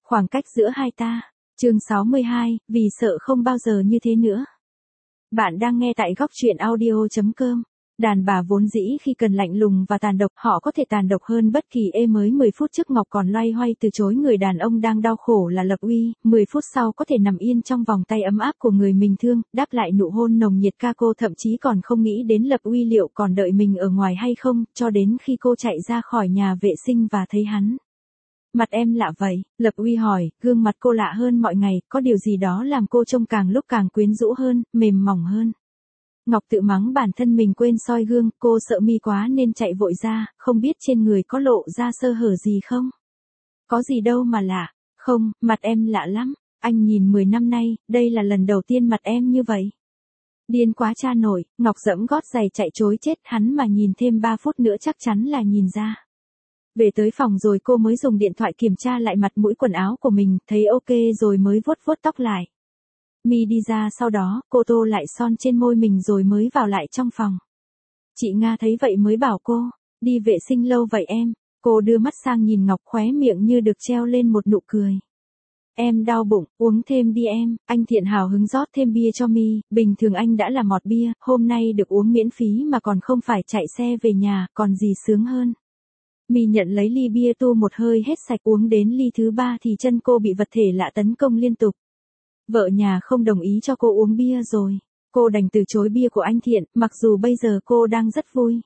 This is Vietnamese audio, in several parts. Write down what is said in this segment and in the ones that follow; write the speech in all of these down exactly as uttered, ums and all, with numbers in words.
Khoảng cách giữa hai ta. Chương sáu mươi hai, vì sợ không bao giờ như thế nữa. Bạn đang nghe tại góc truyện audio chấm com. Đàn bà vốn dĩ khi cần lạnh lùng và tàn độc, họ có thể tàn độc hơn bất kỳ ê mới mười phút trước Ngọc còn loay hoay từ chối người đàn ông đang đau khổ là Lập Uy, mười phút sau có thể nằm yên trong vòng tay ấm áp của người mình thương, đáp lại nụ hôn nồng nhiệt ca cô thậm chí còn không nghĩ đến Lập Uy liệu còn đợi mình ở ngoài hay không, cho đến khi cô chạy ra khỏi nhà vệ sinh và thấy hắn. Mặt em lạ vậy, Lập Uy hỏi, gương mặt cô lạ hơn mọi ngày, có điều gì đó làm cô trông càng lúc càng quyến rũ hơn, mềm mỏng hơn. Ngọc tự mắng bản thân mình quên soi gương, cô sợ mi quá nên chạy vội ra, không biết trên người có lộ ra sơ hở gì không? Có gì đâu mà lạ, không, mặt em lạ lắm, anh nhìn mười năm nay, đây là lần đầu tiên mặt em như vậy. Điên quá cha nổi, Ngọc giẫm gót giày chạy trối chết, hắn mà nhìn thêm ba phút nữa chắc chắn là nhìn ra. Về tới phòng rồi cô mới dùng điện thoại kiểm tra lại mặt mũi quần áo của mình, thấy ok rồi mới vuốt vuốt tóc lại. Mi đi ra sau đó, cô tô lại son trên môi mình rồi mới vào lại trong phòng. Chị Nga thấy vậy mới bảo cô, đi vệ sinh lâu vậy em, cô đưa mắt sang nhìn Ngọc khóe miệng như được treo lên một nụ cười. Em đau bụng, uống thêm đi em, anh Thiện hào hứng rót thêm bia cho Mi, bình thường anh đã là mọt bia, hôm nay được uống miễn phí mà còn không phải chạy xe về nhà, còn gì sướng hơn. Mi nhận lấy ly bia tu một hơi hết sạch, uống đến ly thứ ba thì chân cô bị vật thể lạ tấn công liên tục. Vợ nhà không đồng ý cho cô uống bia rồi. Cô đành từ chối bia của anh Thiện, mặc dù bây giờ cô đang rất vui.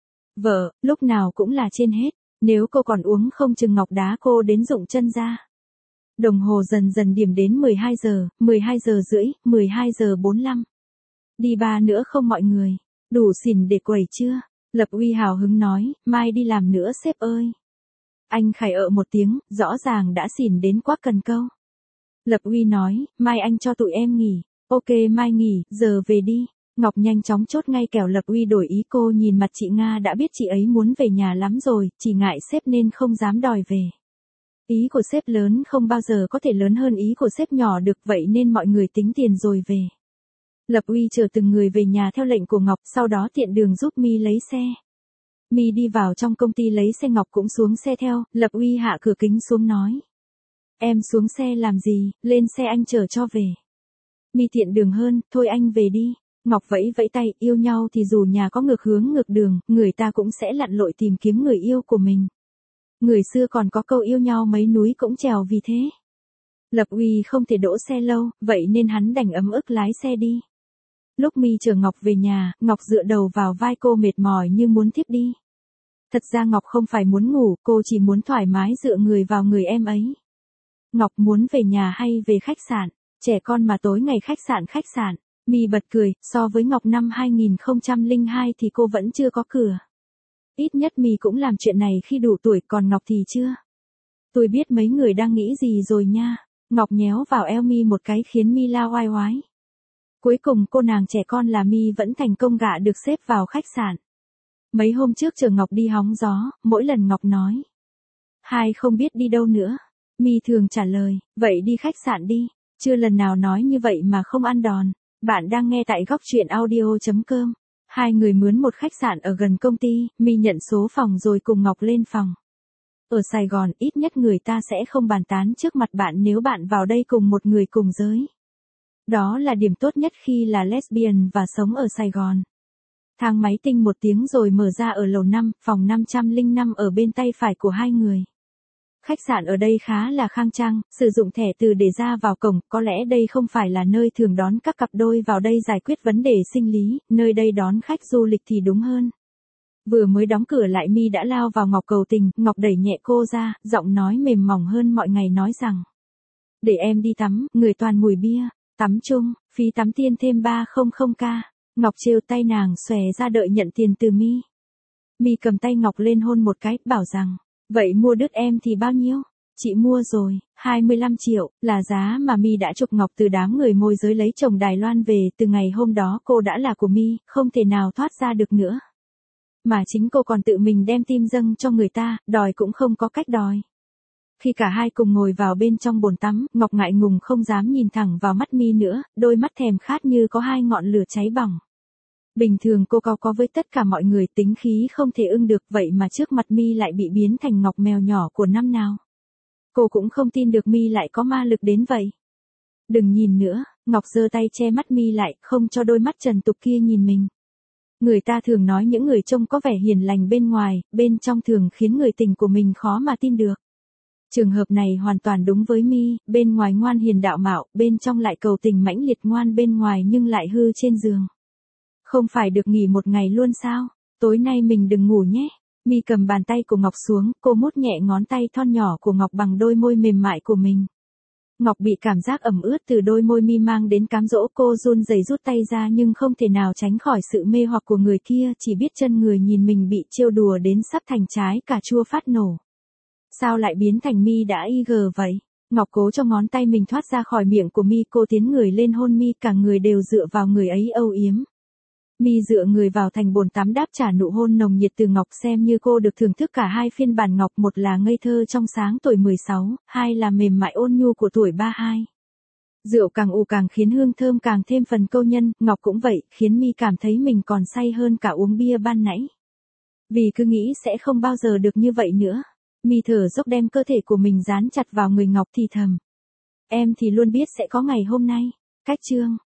Vợ, lúc nào cũng là trên hết, nếu cô còn uống không chừng Ngọc đá cô đến rụng chân ra. Đồng hồ dần dần điểm đến mười hai giờ, mười hai giờ rưỡi, mười hai giờ bốn mươi lăm. Đi ba nữa không mọi người, đủ xỉn để quẩy chưa? Lập Uy hào hứng nói, mai đi làm nữa sếp ơi. Anh khải ợ một tiếng, rõ ràng đã xỉn đến quá cần câu. Lập Uy nói, mai anh cho tụi em nghỉ. Ok mai nghỉ, giờ về đi. Ngọc nhanh chóng chốt ngay kẻo Lập Uy đổi ý. Cô nhìn mặt chị Nga đã biết chị ấy muốn về nhà lắm rồi, chỉ ngại sếp nên không dám đòi về. Ý của sếp lớn không bao giờ có thể lớn hơn ý của sếp nhỏ được, vậy nên mọi người tính tiền rồi về. Lập Uy chờ từng người về nhà theo lệnh của Ngọc, sau đó tiện đường giúp Mi lấy xe. Mi đi vào trong công ty lấy xe, Ngọc cũng xuống xe theo, Lập Uy hạ cửa kính xuống nói. Em xuống xe làm gì, lên xe anh chở cho về. Mi tiện đường hơn, thôi anh về đi. Ngọc vẫy vẫy tay, yêu nhau thì dù nhà có ngược hướng ngược đường, người ta cũng sẽ lặn lội tìm kiếm người yêu của mình. Người xưa còn có câu yêu nhau mấy núi cũng trèo vì thế. Lập Uy không thể đỗ xe lâu, vậy nên hắn đành ấm ức lái xe đi. Lúc Mi chở Ngọc về nhà, Ngọc dựa đầu vào vai cô mệt mỏi như muốn thiếp đi. Thật ra Ngọc không phải muốn ngủ, cô chỉ muốn thoải mái dựa người vào người em ấy. Ngọc muốn về nhà hay về khách sạn? Trẻ con mà tối ngày khách sạn khách sạn. Mi bật cười, so với Ngọc năm hai nghìn không trăm lẻ hai thì cô vẫn chưa có cửa. Ít nhất Mi cũng làm chuyện này khi đủ tuổi, còn Ngọc thì chưa. Tôi biết mấy người đang nghĩ gì rồi nha. Ngọc nhéo vào eo Mi một cái khiến Mi la oai oái. Cuối cùng cô nàng trẻ con là Mi vẫn thành công gạ được xếp vào khách sạn. Mấy hôm trước chờ Ngọc đi hóng gió, mỗi lần Ngọc nói. Hai không biết đi đâu nữa. Mi thường trả lời, vậy đi khách sạn đi, chưa lần nào nói như vậy mà không ăn đòn. Bạn đang nghe tại góc truyện audio chấm com. Hai người mướn một khách sạn ở gần công ty, Mi nhận số phòng rồi cùng Ngọc lên phòng. Ở Sài Gòn, ít nhất người ta sẽ không bàn tán trước mặt bạn nếu bạn vào đây cùng một người cùng giới. Đó là điểm tốt nhất khi là lesbian và sống ở Sài Gòn. Thang máy tinh một tiếng rồi mở ra ở lầu năm, phòng năm trăm lẻ năm ở bên tay phải của hai người. Khách sạn ở đây khá là khang trang, sử dụng thẻ từ để ra vào cổng, có lẽ đây không phải là nơi thường đón các cặp đôi vào đây giải quyết vấn đề sinh lý, nơi đây đón khách du lịch thì đúng hơn. Vừa mới đóng cửa lại Mi đã lao vào Ngọc cầu tình, Ngọc đẩy nhẹ cô ra, giọng nói mềm mỏng hơn mọi ngày nói rằng. Để em đi tắm, người toàn mùi bia, tắm chung, phí tắm tiền thêm ba trăm k. Ngọc trêu tay nàng xòe ra đợi nhận tiền từ Mi. Mi cầm tay Ngọc lên hôn một cái, bảo rằng. Vậy mua đứt em thì bao nhiêu? Chị mua rồi, hai mươi lăm triệu, là giá mà Mi đã chụp Ngọc từ đám người môi giới lấy chồng Đài Loan về, từ ngày hôm đó cô đã là của Mi, không thể nào thoát ra được nữa. Mà chính cô còn tự mình đem tim dâng cho người ta, đòi cũng không có cách đòi. Khi cả hai cùng ngồi vào bên trong bồn tắm, Ngọc ngại ngùng không dám nhìn thẳng vào mắt Mi nữa, đôi mắt thèm khát như có hai ngọn lửa cháy bỏng. Bình thường cô cao có với tất cả mọi người, tính khí không thể ưng được, vậy mà trước mặt Mi lại bị biến thành Ngọc mèo nhỏ của năm nào. Cô cũng không tin được Mi lại có ma lực đến vậy. Đừng nhìn nữa, Ngọc giơ tay che mắt Mi lại, không cho đôi mắt trần tục kia nhìn mình. Người ta thường nói những người trông có vẻ hiền lành bên ngoài, bên trong thường khiến người tình của mình khó mà tin được. Trường hợp này hoàn toàn đúng với Mi, bên ngoài ngoan hiền đạo mạo, bên trong lại cầu tình mãnh liệt, ngoan bên ngoài nhưng lại hư trên giường. Không phải được nghỉ một ngày luôn sao? Tối nay mình đừng ngủ nhé. Mi cầm bàn tay của Ngọc xuống, cô mút nhẹ ngón tay thon nhỏ của Ngọc bằng đôi môi mềm mại của mình. Ngọc bị cảm giác ẩm ướt từ đôi môi Mi mang đến cám dỗ, cô run rẩy rút tay ra nhưng không thể nào tránh khỏi sự mê hoặc của người kia, chỉ biết chân người nhìn mình bị trêu đùa đến sắp thành trái cà chua phát nổ. Sao lại biến thành Mi đã y gờ vậy? Ngọc cố cho ngón tay mình thoát ra khỏi miệng của Mi, cô tiến người lên hôn Mi, cả người đều dựa vào người ấy âu yếm. Mi dựa người vào thành bồn tắm đáp trả nụ hôn nồng nhiệt từ Ngọc, xem như cô được thưởng thức cả hai phiên bản Ngọc, một là ngây thơ trong sáng tuổi mười sáu, hai là mềm mại ôn nhu của tuổi ba mươi hai. Rượu càng ủ càng khiến hương thơm càng thêm phần câu nhân, Ngọc cũng vậy, khiến Mi cảm thấy mình còn say hơn cả uống bia ban nãy. Vì cứ nghĩ sẽ không bao giờ được như vậy nữa. Mi thở dốc đem cơ thể của mình dán chặt vào người Ngọc thì thầm. Em thì luôn biết sẽ có ngày hôm nay. Cách chương